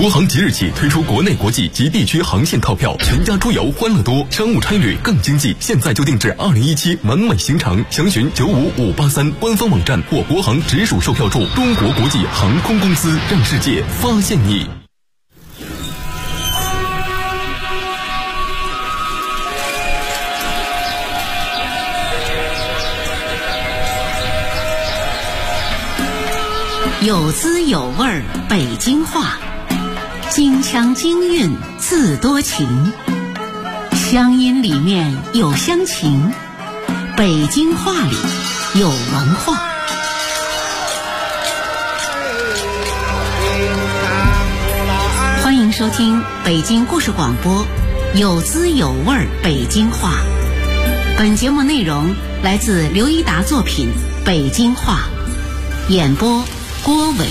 国航即日起推出国内国际及地区航线套票，全家出游欢乐多，商务差旅更经济。现在就订制2017完美行程，详询95583官方网站或国航直属售票处。中国国际航空公司，让世界发现你。 有滋有味儿北京话，京腔京韵自多情，乡音里面有乡情，北京话里有文化。欢迎收听北京故事广播有滋有味儿北京话。本节目内容来自刘一达作品《北京话》，演播郭伟。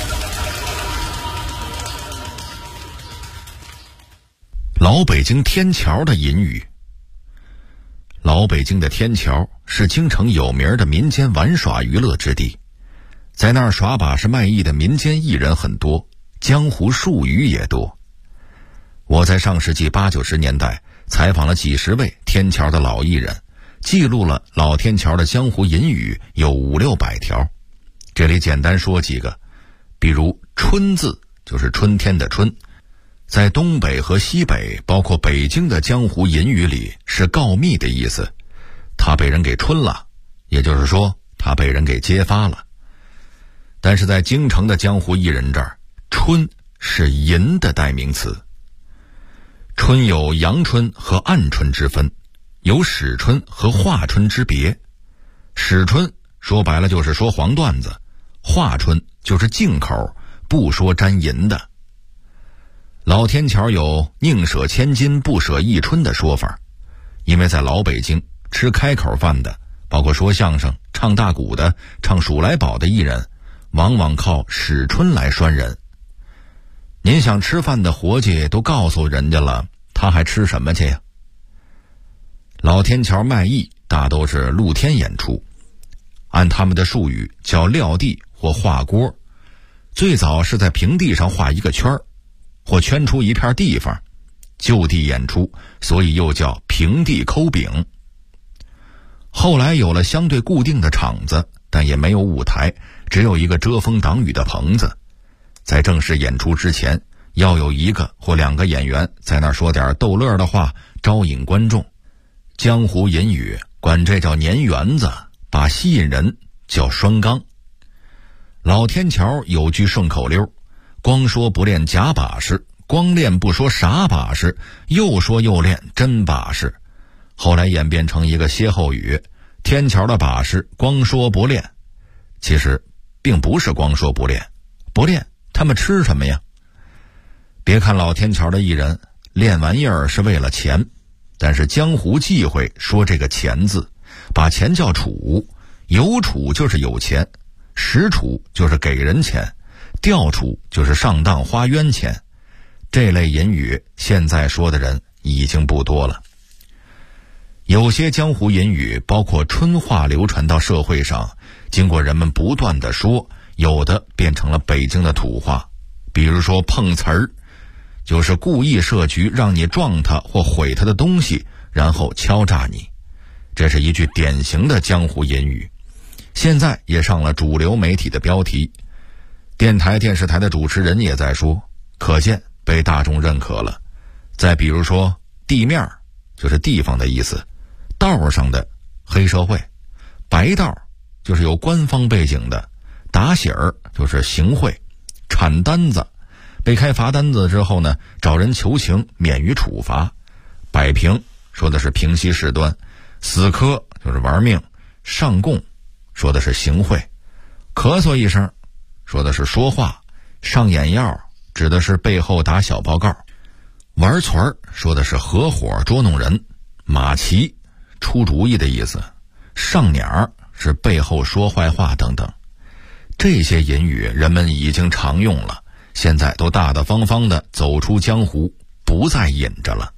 老北京天桥的隐语。老北京的天桥是京城有名的民间玩耍娱乐之地，在那儿耍把式卖艺的民间艺人很多，江湖术语也多。我在上世纪80、90年代采访了几十位天桥的老艺人，记录了老天桥的江湖隐语有500-600条。这里简单说几个，比如春字，就是春天的春，在东北和西北包括北京的江湖隐语里是告密的意思，他被人给春了，也就是说他被人给揭发了。但是在京城的江湖艺人这儿，春是淫的代名词。春有阳春和暗春之分，有史春和华春之别。史春说白了就是说黄段子，华春就是净口，不说沾淫的。老天桥有宁舍千金不舍一春的说法，因为在老北京吃开口饭的，包括说相声、唱大鼓的、唱数来宝的艺人，往往靠史春来拴人。您想吃饭的伙计都告诉人家了，他还吃什么去呀？老天桥卖艺大都是露天演出，按他们的术语叫撂地或画锅，最早是在平地上画一个圈儿，或圈出一片地方，就地演出，所以又叫平地抠饼。后来有了相对固定的场子，但也没有舞台，只有一个遮风挡雨的棚子。在正式演出之前，要有1个或2个演员在那儿说点逗乐的话，招引观众。江湖隐语管这叫粘园子，把吸引人叫拴缸。老天桥有句顺口溜，光说不练假把式，光练不说傻把式，又说又练真把式。后来演变成一个歇后语，天桥的把式光说不练。其实并不是光说不练，不练他们吃什么呀？别看老天桥的艺人练玩意儿是为了钱，但是江湖忌讳说这个钱字，把钱叫储，有储就是有钱，实储就是给人钱，调储就是上当花冤钱。这类隐语现在说的人已经不多了。有些江湖隐语包括春话流传到社会上，经过人们不断的说，有的变成了北京的土话。比如说碰瓷儿，就是故意设局让你撞他或毁他的东西，然后敲诈你。这是一句典型的江湖隐语，现在也上了主流媒体的标题，电台电视台的主持人也在说，可见被大众认可了。再比如说地面，就是地方的意思，道上的黑社会，白道就是有官方背景的，打喜儿就是行贿，铲单子被开罚单子之后呢，找人求情免于处罚，摆平说的是平息事端，死磕就是玩命，上供说的是行贿，咳嗽一声说的是说话，上眼药指的是背后打小报告，玩团说的是合伙捉弄人，马骑出主意的意思，上鸟是背后说坏话等等。这些隐语人们已经常用了，现在都大大方方地走出江湖，不再隐着了。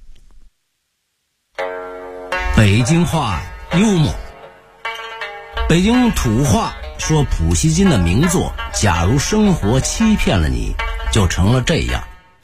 北京话幽默。北京土话说普希金的名作《假如生活欺骗了你》就成了这样，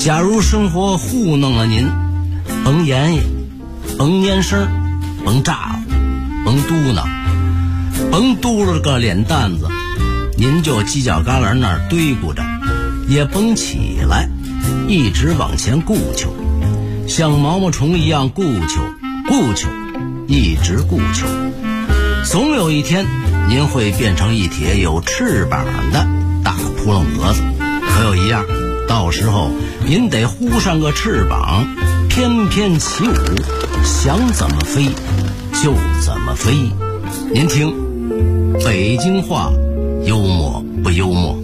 假如生活糊弄了您，甭言语，甭念声，甭咋呼，甭嘟囔，甭嘟噜个脸蛋子，您就犄角旮旯那儿堆咕着，也甭起来，一直往前顾求，像毛毛虫一样顾求，一直顾求，总有一天您会变成一帖有翅膀的大扑棱蛾子。可有一样，到时候您得呼上个翅膀，翩翩起舞，想怎么飞就怎么飞。您听，北京话幽默不幽默？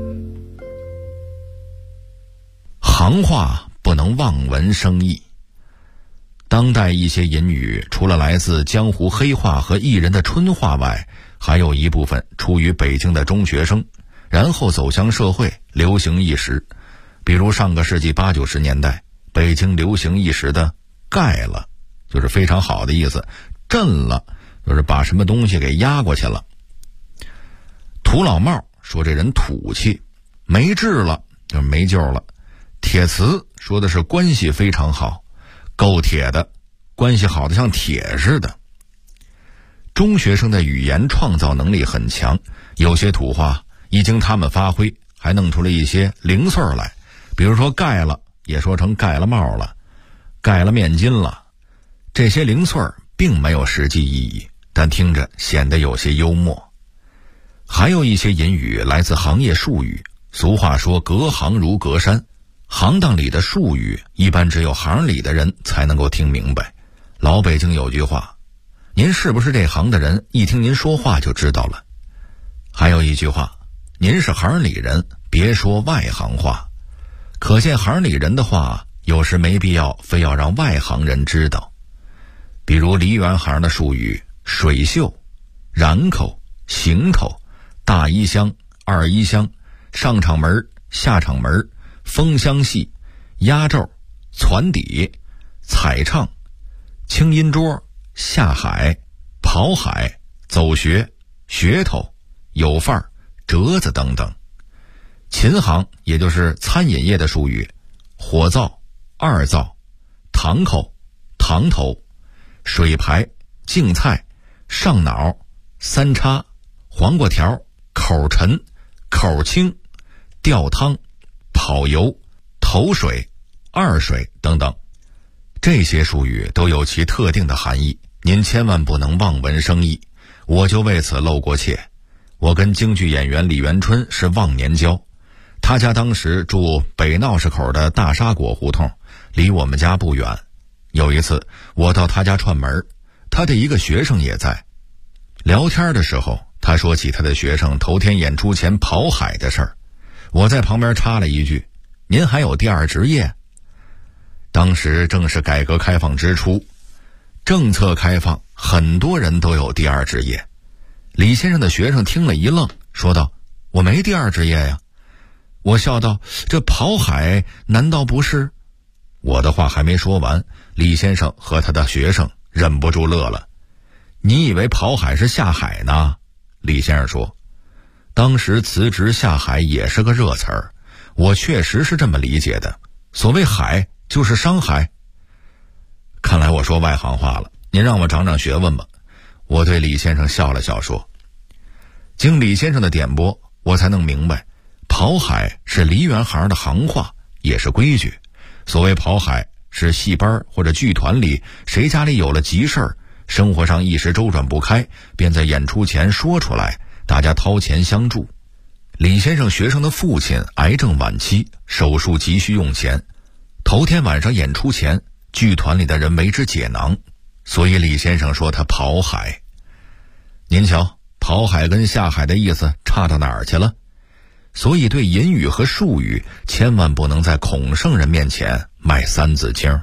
行话不能望文生义。当代一些隐语除了来自江湖黑话和艺人的春话外，还有一部分出于北京的中学生，然后走向社会，流行一时。比如上个世纪80、90年代，北京流行一时的盖了，就是非常好的意思；震了，就是把什么东西给压过去了。土老帽说这人土气，没治了就是没救了。铁瓷说的是关系非常好，够铁的，关系好的像铁似的。中学生的语言创造能力很强，有些土话一经他们发挥，还弄出了一些零碎来。比如说盖了也说成盖了帽了，盖了面巾了。这些零碎并没有实际意义，但听着显得有些幽默。还有一些隐语来自行业术语，俗话说隔行如隔山，行当里的术语一般只有行里的人才能够听明白。老北京有句话，您是不是这行的人，一听您说话就知道了。还有一句话，您是行里人，别说外行话。可见行里人的话有时没必要非要让外行人知道。比如梨园行的术语，水袖、染口、行头、大衣箱、二衣箱、上场门、下场门、封箱戏、压轴、攒底、彩唱、清音桌、下海、跑海、走穴、噱头、有范儿、折子等等。琴行也就是餐饮业的术语，火灶、二灶、堂口、堂头、水牌、净菜、上脑、三叉、黄瓜条、口沉、口轻、吊汤、跑油、头水、二水等等。这些术语都有其特定的含义，您千万不能望文生义。我就为此露过怯。我跟京剧演员李元春是忘年交，他家当时住北闹市口的大沙果胡同，离我们家不远。有一次我到他家串门，他的一个学生也在。聊天的时候，他说起他的学生头天演出前跑海的事儿。我在旁边插了一句，您还有第二职业？当时正是改革开放之初，政策开放，很多人都有第二职业。李先生的学生听了一愣，说道，我没第二职业呀。我笑道，这跑海难道不是？我的话还没说完，李先生和他的学生忍不住乐了。你以为跑海是下海呢？李先生说，当时辞职下海也是个热词儿，我确实是这么理解的。所谓海就是商海。看来我说外行话了，您让我长长学问吧。我对李先生笑了笑说，经李先生的点拨，我才能明白，跑海是梨园行的行话，也是规矩。所谓跑海是戏班或者剧团里谁家里有了急事儿，生活上一时周转不开，便在演出前说出来，大家掏钱相助。李先生学生的父亲癌症晚期，手术急需用钱，头天晚上演出前，剧团里的人为之解囊，所以李先生说他跑海。您瞧，跑海跟下海的意思差到哪儿去了？所以对隐语和术语千万不能在孔圣人面前卖三字经。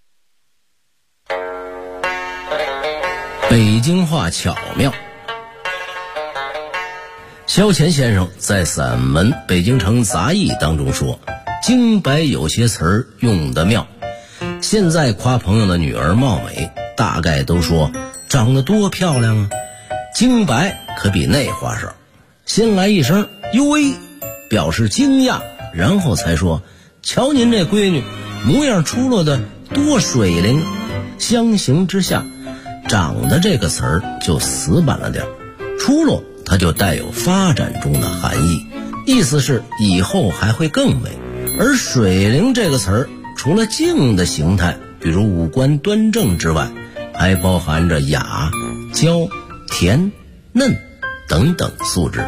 北京话巧妙。萧乾先生在散文《北京城杂艺》当中说，京白有些词儿用得妙。现在夸朋友的女儿貌美，大概都说长得多漂亮啊。京白可比那话少，先来一声哟喂，表示惊讶，然后才说瞧您这闺女模样出落的多水灵，相形之下，长得这个词儿就死板了点，出落它就带有发展中的含义，意思是以后还会更美。而水灵这个词儿除了静的形态，比如五官端正之外，还包含着雅、娇、甜、嫩等等素质。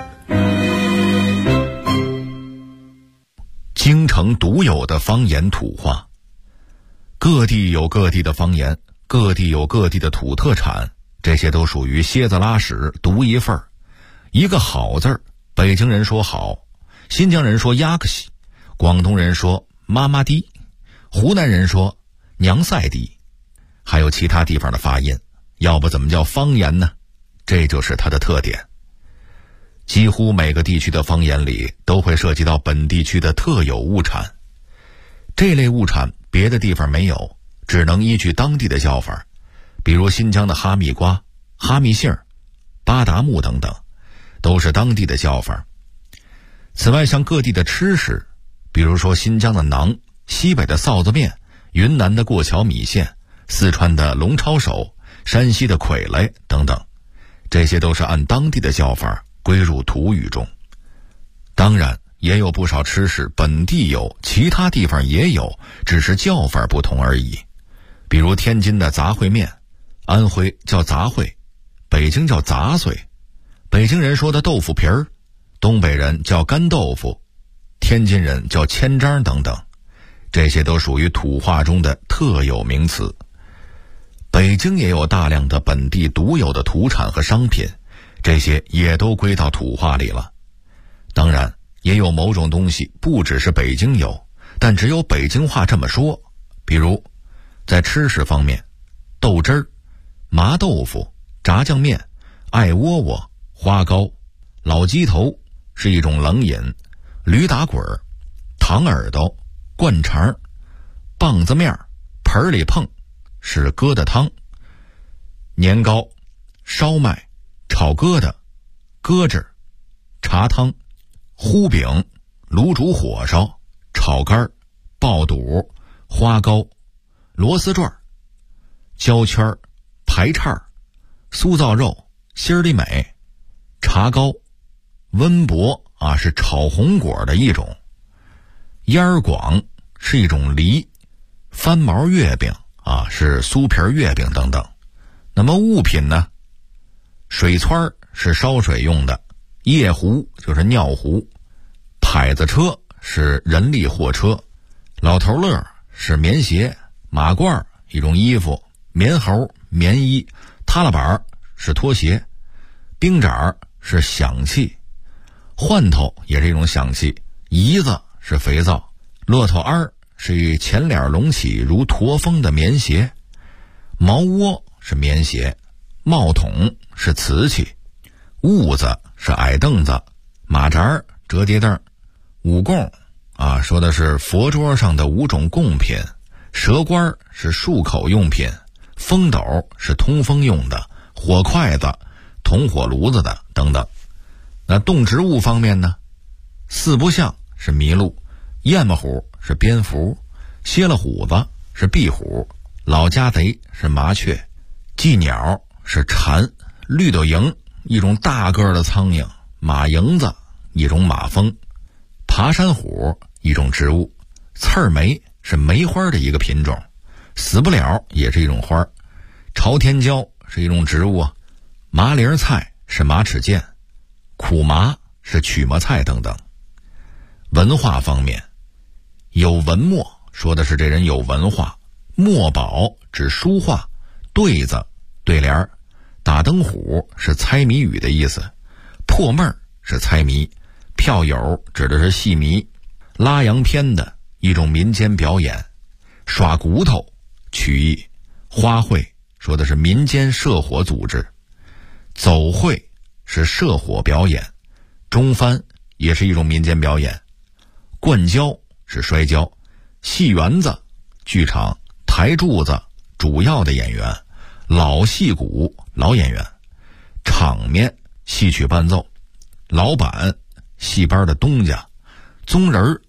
京城独有的方言土话，各地有各地的方言，各地有各地的土特产，这些都属于蝎子拉屎独一份儿。一个好字儿，北京人说好，新疆人说呀克西，广东人说妈妈滴，湖南人说娘赛滴，还有其他地方的发音，要不怎么叫方言呢？这就是它的特点。几乎每个地区的方言里都会涉及到本地区的特有物产，这类物产别的地方没有，只能依据当地的叫法，比如新疆的哈密瓜、哈密杏、巴达木等等，都是当地的叫法。此外，像各地的吃食，比如说新疆的馕、西北的臊子面、云南的过桥米线、四川的龙抄手、山西的傀儡等等，这些都是按当地的叫法归入土语中。当然也有不少吃食本地有，其他地方也有，只是叫法不同而已。比如天津的杂烩面，安徽叫杂烩，北京叫杂碎，北京人说的豆腐皮儿，东北人叫干豆腐，天津人叫千张等等，这些都属于土话中的特有名词。北京也有大量的本地独有的土产和商品，这些也都归到土话里了。当然也有某种东西不只是北京有，但只有北京话这么说。比如在吃食方面，豆汁儿、麻豆腐、炸酱面、艾窝窝、花糕、老鸡头是一种冷饮，驴打滚、糖耳朵、灌肠、棒子面、盆里碰是疙瘩汤，年糕、烧麦、炒疙瘩、咯吱、茶汤、糊饼、卤煮火烧、炒肝、爆肚、花糕、螺丝转、焦圈、排叉、酥造肉、心里美、茶糕、温博是炒红果的一种，烟儿广是一种梨，翻毛月饼是酥皮月饼等等。那么物品呢？水湍是烧水用的，夜壶就是尿壶，牌子车是人力货车，老头乐是棉鞋，马褂一种衣服，棉猴棉衣，踏拉板是拖鞋，冰盏是响器，换头也是一种响器，姨子是肥皂，骆驼鞍是前脸隆起如驼峰的棉鞋，毛窝是棉鞋，帽筒是瓷器，痦子是矮凳子，马扎折叠凳，五供说的是佛桌上的5种贡品，蛇关是漱口用品，风斗是通风用的，火筷子铜火炉子的等等。那动植物方面呢，四不像是麋鹿，燕子虎是蝙蝠，蝎了虎子是壁虎，老家贼是麻雀，寄鸟是蝉，绿豆蝇一种大个的苍蝇，马蝇子一种马蜂，爬山虎一种植物，刺儿梅是梅花的一个品种，死不了也是一种花，朝天椒是一种植物麻铃菜是马齿苋，苦麻是曲麻菜等等。文化方面，有文墨说的是这人有文化，墨宝指书画，对子对联，打灯虎是猜谜语的意思，破闷是猜谜，票友指的是戏迷，拉洋片的一种民间表演，耍骨头曲艺，花卉说的是民间社火组织，走会是社火表演，中翻也是一种民间表演，灌跤是摔跤，戏园子剧场，台柱子主要的演员，老戏骨老演员，场面戏曲伴奏，老板戏班的东家，宗人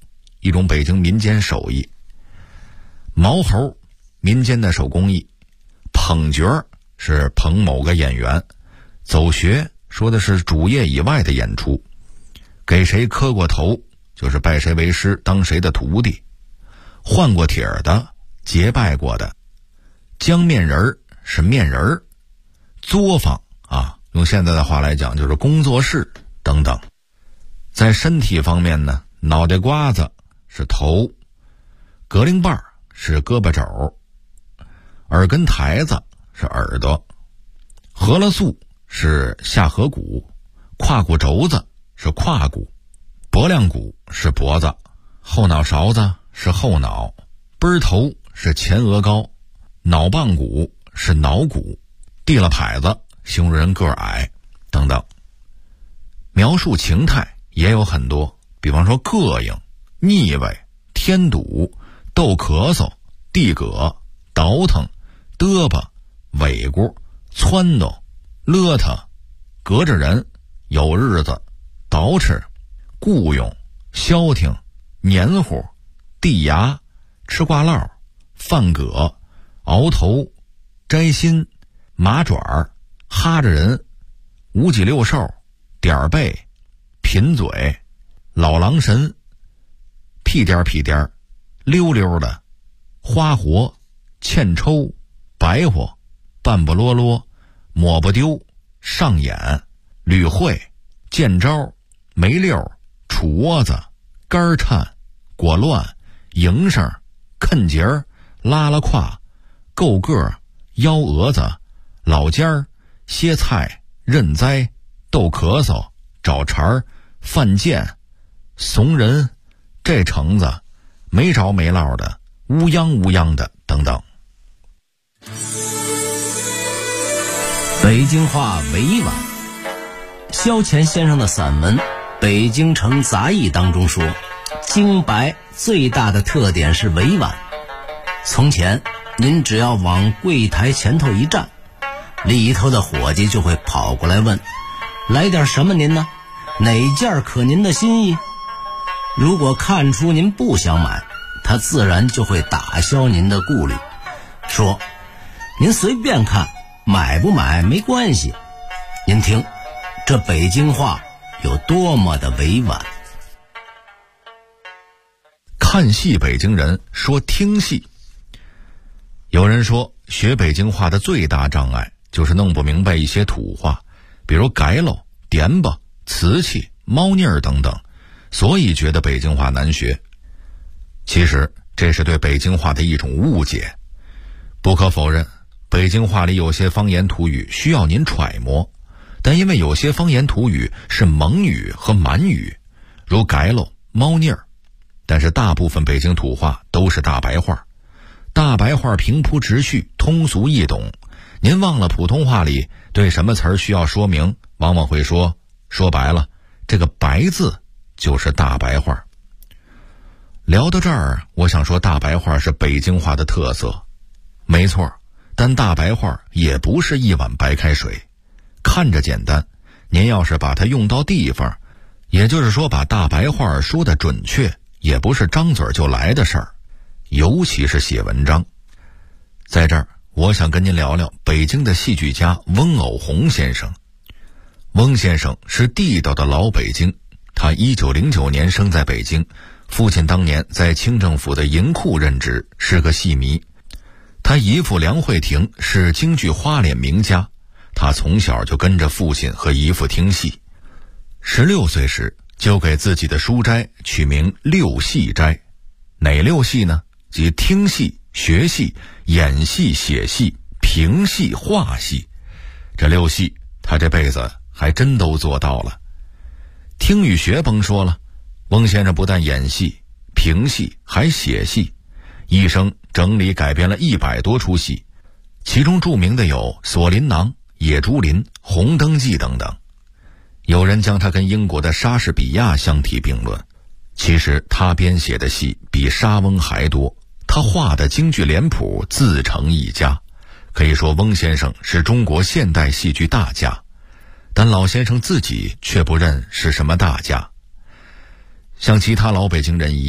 一种北京民间手艺。毛猴，民间的手工艺。捧角是捧某个演员。走穴说的是主业以外的演出。给谁磕过头，就是拜谁为师，当谁的徒弟。换过帖儿的，结拜过的。浆面人儿是面人儿。作坊啊，用现在的话来讲就是工作室等等。在身体方面呢，脑袋瓜子是头，格铃瓣是胳膊肘，耳根台子是耳朵，颌了素是下颌骨，胯骨轴子是胯骨，脖梁骨是脖子，后脑勺子是后脑，背儿头是前额高，脑棒骨是脑骨，地了牌子形容人个儿矮等等。描述情态也有很多，比方说膈应、腻味、添堵、逗咳嗽、地葛、倒腾、嘚吧、尾咕、撺掇、勒他、隔着人、有日子、捯饬、雇佣、消停、黏糊、地牙、吃挂烙、饭葛、熬头、摘心、麻爪、哈着人、五脊六兽、点背、贫嘴、老狼神、屁颠屁颠、溜溜的、花活、欠抽、白活、半不啰啰、抹不丢、上眼、吕会、见招、没溜、杵窝子、肝颤、果乱、营生、啃节儿、拉拉胯、够个、幺蛾子、老尖儿、歇菜、认栽、逗咳嗽、找茬儿、犯贱、怂人、这橙子、没着没落的、乌泱乌泱的等等。 北京话委婉。萧乾先生的散文《北京城杂艺》当中说，京白最大的特点是委婉。从前您只要往柜台前头一站，里头的伙计就会跑过来问，来点什么您呢？哪件可您的心意？如果看出您不想买，他自然就会打消您的顾虑，说您随便看，买不买没关系。您听这北京话有多么的委婉。 看戏北京人说听戏。有人说学北京话的最大障碍就是弄不明白一些土话，比如改喽、点吧、瓷器、猫腻儿等等，所以觉得北京话难学。其实这是对北京话的一种误解。不可否认，北京话里有些方言土语需要您揣摩，但因为有些方言土语是蒙语和满语，如改喽、猫腻儿，但是大部分北京土话都是大白话。大白话平铺直叙，通俗易懂。您忘了普通话里对什么词儿需要说明，往往会说白了，这个白字就是大白话。聊到这儿，我想说大白话是北京话的特色。没错，但大白话也不是一碗白开水。看着简单，您要是把它用到地方，也就是说把大白话说得准确，也不是张嘴就来的事儿，尤其是写文章。在这儿我想跟您聊聊北京的戏剧家翁偶鸿先生。翁先生是地道的老北京，他1909年生在北京，父亲当年在清政府的银库任职，是个戏迷。他姨父梁惠庭是京剧花脸名家，他从小就跟着父亲和姨父听戏。16岁时就给自己的书斋取名六戏斋。哪六戏呢？即听戏、学戏、演戏、写戏、评戏、画戏。这六戏他这辈子还真都做到了。听与学甭说了，翁先生不但演戏、评戏，还写戏，一生整理改编了100多出戏，其中著名的有《锁麟囊》《野猪林》《红灯记》等等。有人将他跟英国的莎士比亚相提并论，其实他编写的戏比莎翁还多，他画的京剧脸谱自成一家，可以说翁先生是中国现代戏剧大家。但老先生自己却不认是什么大家。像其他老北京人一样，他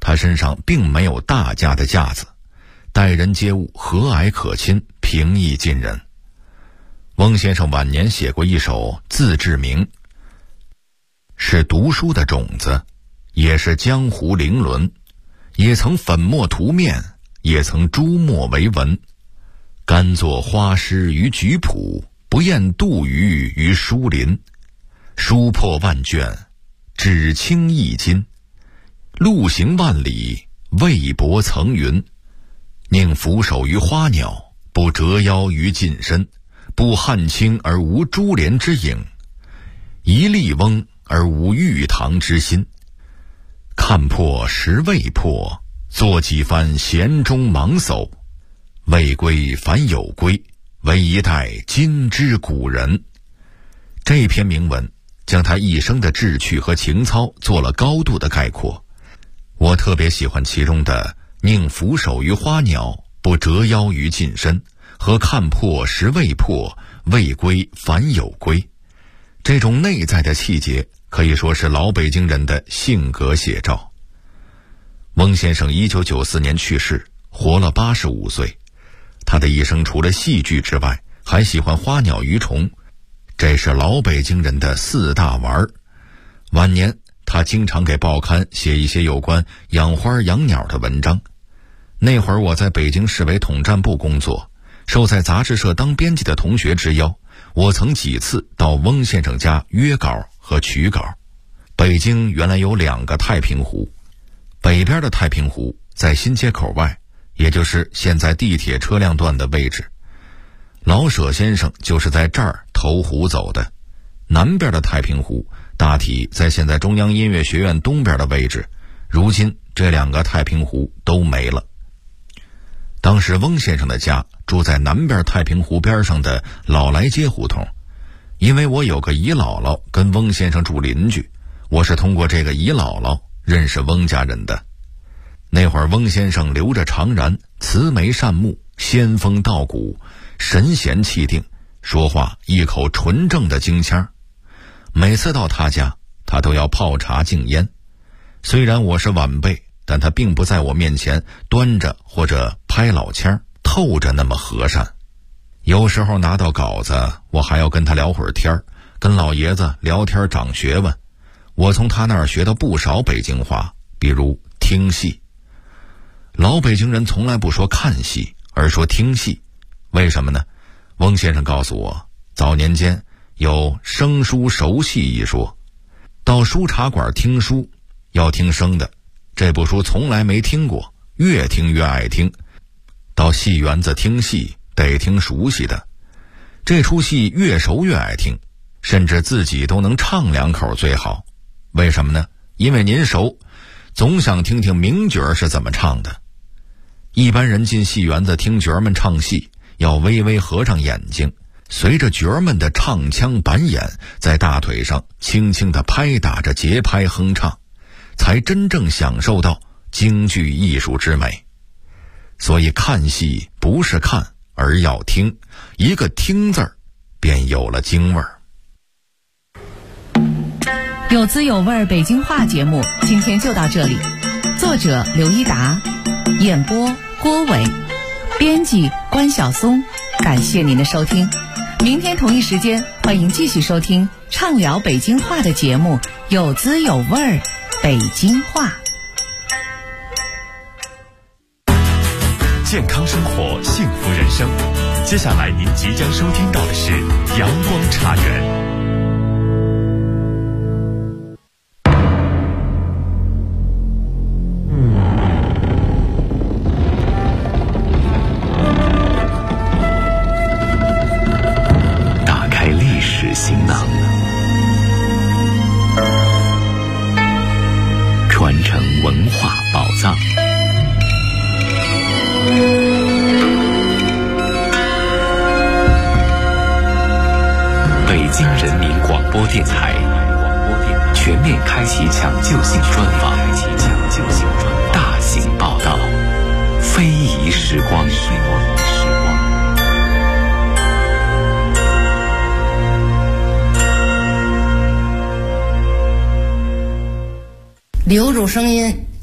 他身上并没有大家的架子，待人接物和蔼可亲，平易近人。翁先生晚年写过一首自治铭，是读书的种子，也是江湖伶伦，也曾粉墨涂面，也曾朱墨为文。甘作花诗于菊圃，不厌杜鱼于书林。书破万卷，只轻一斤。路行万里，未泊层云。宁俯首于花鸟，不折腰于近身。不汉卿而无珠帘之影，一笠翁而无玉堂之心。看破时未破，做几番闲中忙叟。未归反有归，为一代今之古人。这篇铭文将他一生的志趣和情操做了高度的概括。我特别喜欢其中的宁俯首于花鸟，不折腰于近身，和看破时未破，未归反有归。这种内在的气节可以说是老北京人的性格写照。翁先生1994年去世，活了85岁。他的一生除了戏剧之外，还喜欢花鸟鱼虫，这是老北京人的4大玩儿。晚年他经常给报刊写一些有关养花养鸟的文章。那会儿我在北京市委统战部工作，受在杂志社当编辑的同学之邀，我曾几次到翁先生家约稿和取稿。北京原来有2个太平湖，北边的太平湖在新街口外，也就是现在地铁车辆段的位置。老舍先生就是在这儿投湖走的。南边的太平湖大体在现在中央音乐学院东边的位置，如今这2个太平湖都没了。当时翁先生的家住在南边太平湖边上的老来街胡同，因为我有个姨姥姥跟翁先生住邻居，我是通过这个姨姥姥认识翁家人的。那会儿翁先生留着长髯，慈眉善目，仙风道骨，神闲气定，说话一口纯正的京腔。每次到他家，他都要泡茶敬烟。虽然我是晚辈，但他并不在我面前端着或者拍老腔，透着那么和善。有时候拿到稿子，我还要跟他聊会儿天，跟老爷子聊天长学问。我从他那儿学到不少北京话，比如听戏。老北京人从来不说看戏，而说听戏。为什么呢？翁先生告诉我，早年间有生书熟戏一说。到书茶馆听书要听生的，这部书从来没听过，越听越爱听。到戏园子听戏得听熟悉的，这出戏越熟越爱听，甚至自己都能唱2口最好。为什么呢？因为您熟，总想听听名角是怎么唱的。一般人进戏园子听角们唱戏，要微微合上眼睛，随着角们的唱腔板眼，在大腿上轻轻地拍打着节拍哼唱，才真正享受到京剧艺术之美。所以看戏不是看，而要听，一个听字儿便有了京味儿。 有滋有味北京话节目今天就到这里，作者刘一达，演播郭伟，编辑关晓松。感谢您的收听，明天同一时间欢迎继续收听畅聊北京话的节目，有滋有味北京话。 健康生活，幸福人生。接下来您即将收听到的是阳光茶园。打开历史行囊，传承文化宝藏。北京人民广播电台全面开启抢救性专访，大型报道，非遗时光。 留住声音，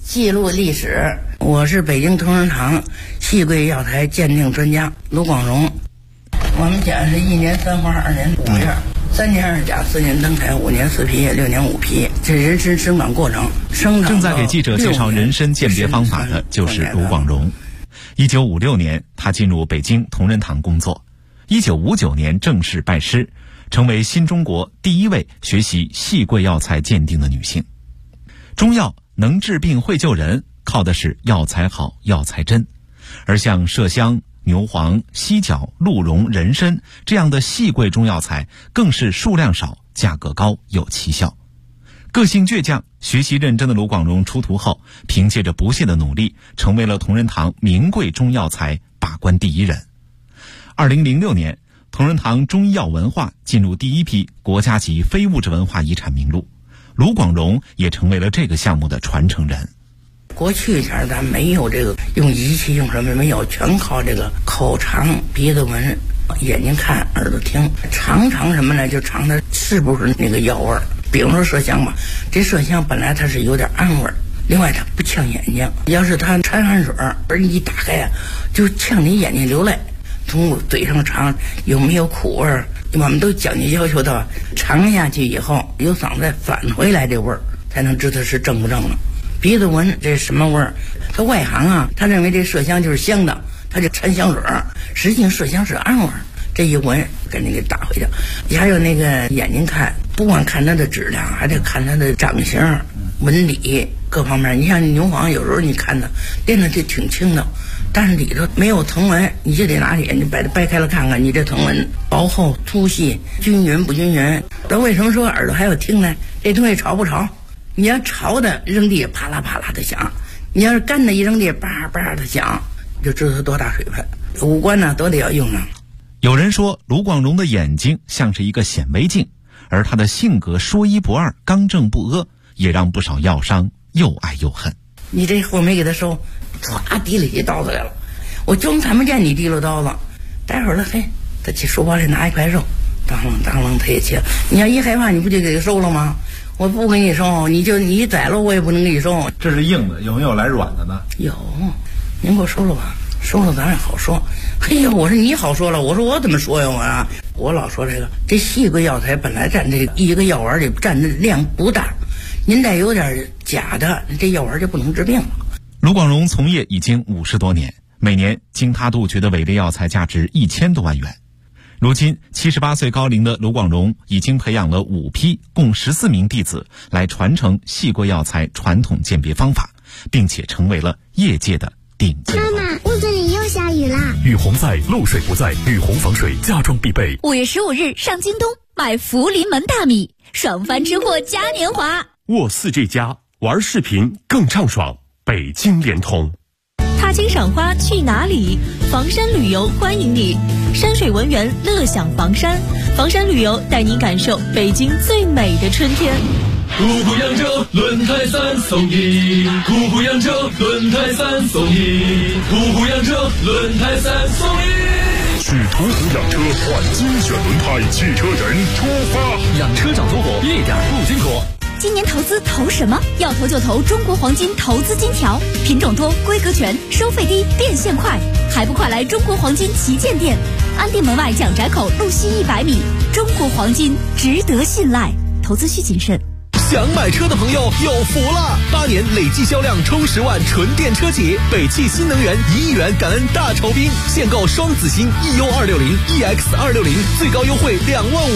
记录历史。我是北京同仁堂细桂药材鉴定专家卢广荣。我们家是1年3花2年5月，3年2甲4年登台5年4批6年5批，这人参生长过程。 正在给记者介绍人参鉴别方法的就是卢广荣。1956年，他进入北京同仁堂工作。1959年正式拜师，成为新中国第一位学习细桂药材鉴定的女性。中药能治病会救人，靠的是药材好药材真，而像麝香、牛黄、犀角、鹿茸、人参这样的细桂中药材更是数量少、价格高、有奇效。个性倔强、学习认真的卢广荣出徒后，凭借着不懈的努力，成为了同仁堂名贵中药材把关第一人。2006年，同仁堂中医药文化进入第一批国家级非物质文化遗产名录，卢广荣也成为了这个项目的传承人。 过去前咱没有这个用仪器用什么没有，全靠这个口尝、鼻子闻、眼睛看、耳朵听，尝什么呢？就尝它是不是那个药味儿。比如说麝香吧，这麝香本来它是有点氨味儿，另外它不呛眼睛。要是它掺汗水，而你一打开呀，就呛你眼睛流泪。从嘴上尝有没有苦味儿，我们都讲究要求到尝下去以后有嗓子返回来这味儿，才能知道是正不正了。鼻子闻这什么味儿？他外行啊，他认为这麝香就是香的，他就掺香水，实际上麝香是氨味儿。这一闻给你给打回去。还有那个眼睛看，不光看它的质量，还得看它的长相、纹理各方面。你像牛黄，有时候你看它练的就挺轻的，但是里头没有藤纹，你就得拿眼睛把它掰开了看看，你这藤纹薄厚、粗细、均匀不均匀。那为什么说耳朵还要听呢？这东西潮不潮？你要潮的扔地啪啦啪啦的响，你要是干的一扔地叭叭的响，就知道它多大水分。五官呢都得要用上。 有人说卢广荣的眼睛像是一个显微镜，而他的性格说一不二、刚正不阿，也让不少药商又爱又恨。 你这货没给他收，唰提了起刀子来了，我就看不见你提了刀子。待会儿了，嘿，他去书包里拿一块肉，当啷当啷他也切。你要一害怕，你不就给他收了吗？我不给你收，你宰了我也不能给你收。 这是硬的，有没有来软的呢？ 有，您给我收了吧。收了咱也好说。嘿呀，我说你好说了，我说我怎么说呀？我老说这细桂药材本来占这一个药丸里占的量不大，您再有点假的，这药丸就不能治病了。 卢广荣从业已经50多年，每年经他杜绝的伪劣药材价值1000多万元。如今78岁高龄的卢广荣已经培养了5批共14名弟子来传承细桂药材传统鉴别方法，并且成为了业界的顶尖。 妈妈，屋子里又下雨啦！ 雨洪在，漏水不在，雨洪防水家装必备。 5月15日上京东买福临门大米，爽翻吃货嘉年华。 沃4G+玩视频更畅爽，北京联通。 踏青赏花去哪里？房山旅游欢迎你，山水文园乐享房山，房山旅游带您感受北京最美的春天。 途虎扬州轮胎3送1，途虎扬州轮胎3送1，途虎扬州轮胎3送1。 去途虎养车换精选轮胎，汽车人出发。 养车找途虎，一点不辛苦。 今年投资投什么？要投就投中国黄金投资金条，品种多，规格全，收费低，变现快，还不快来中国黄金旗舰店，安定门外蒋宅口路西100米。中国黄金值得信赖，投资需谨慎。 想买车的朋友有福了！8年累计销量冲10万纯电车企，北汽新能源1亿元感恩大酬宾，现购双子星 EU260、EX260，最高优惠2万5。